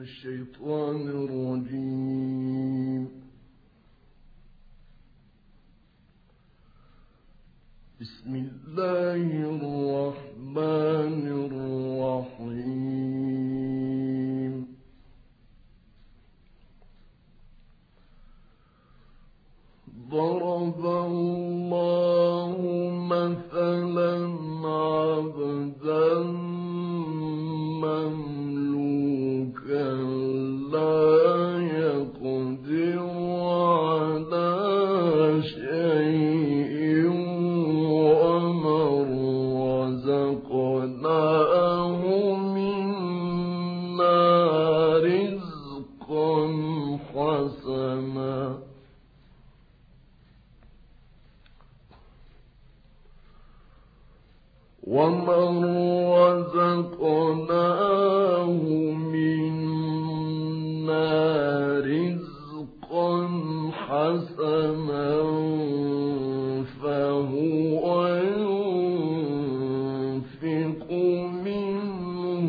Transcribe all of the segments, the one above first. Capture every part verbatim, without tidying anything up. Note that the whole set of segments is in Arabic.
الشيطان الرجيم. بسم الله الرحمن الرحيم. ضرب الله مثلا عبدا مملوكا لا يقدر على شيء ومن رزقناه منا رزقا حسنا ومن رزقناه منا رزقا حسنا فهو ينفق منه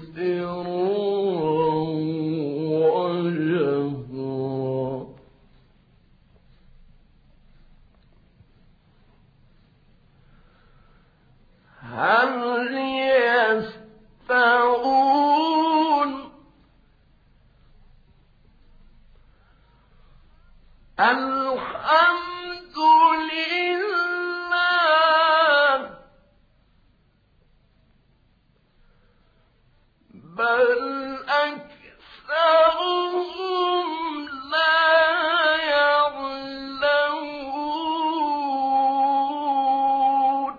سرا وجهرا هل يستوون الحمد لله بل أكثرهم لا يعلمون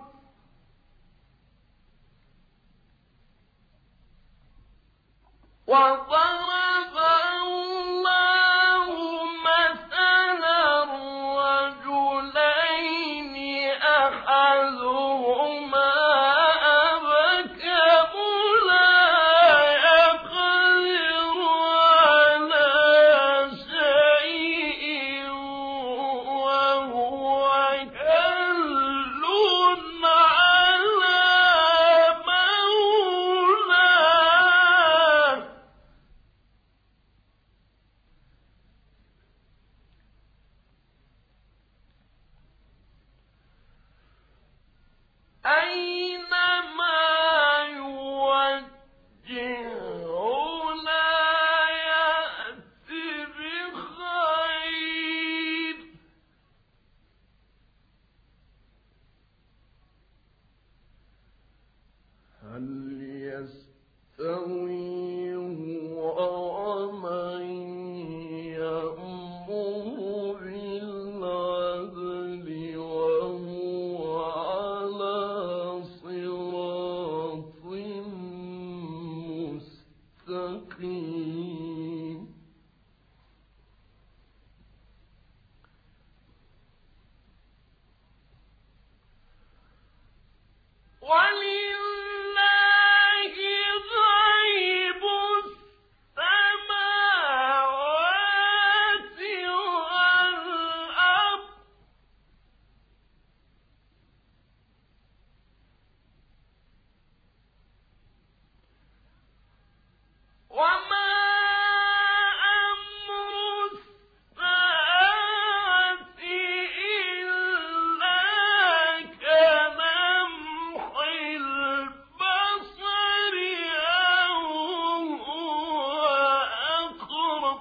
وضرب الله مثلا رجلين أحدهما أبكم لا يقدر على شيء وهو كل على مولاه أينما يوجهه لا يأتي بخير هل يستوي هو ومن يأمر بالعدل وهو على صراط مستقيم ولله غيب السماوات والأرض وما أمر الساعة إلا كلمح البصر أو هو أقرب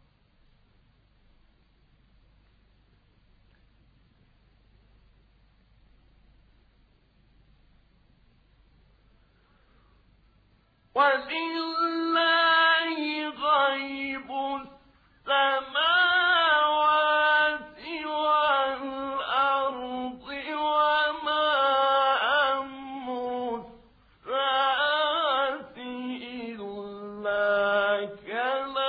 ولله غيب السماوات والأرض وما أمر الساعة إلا كلمح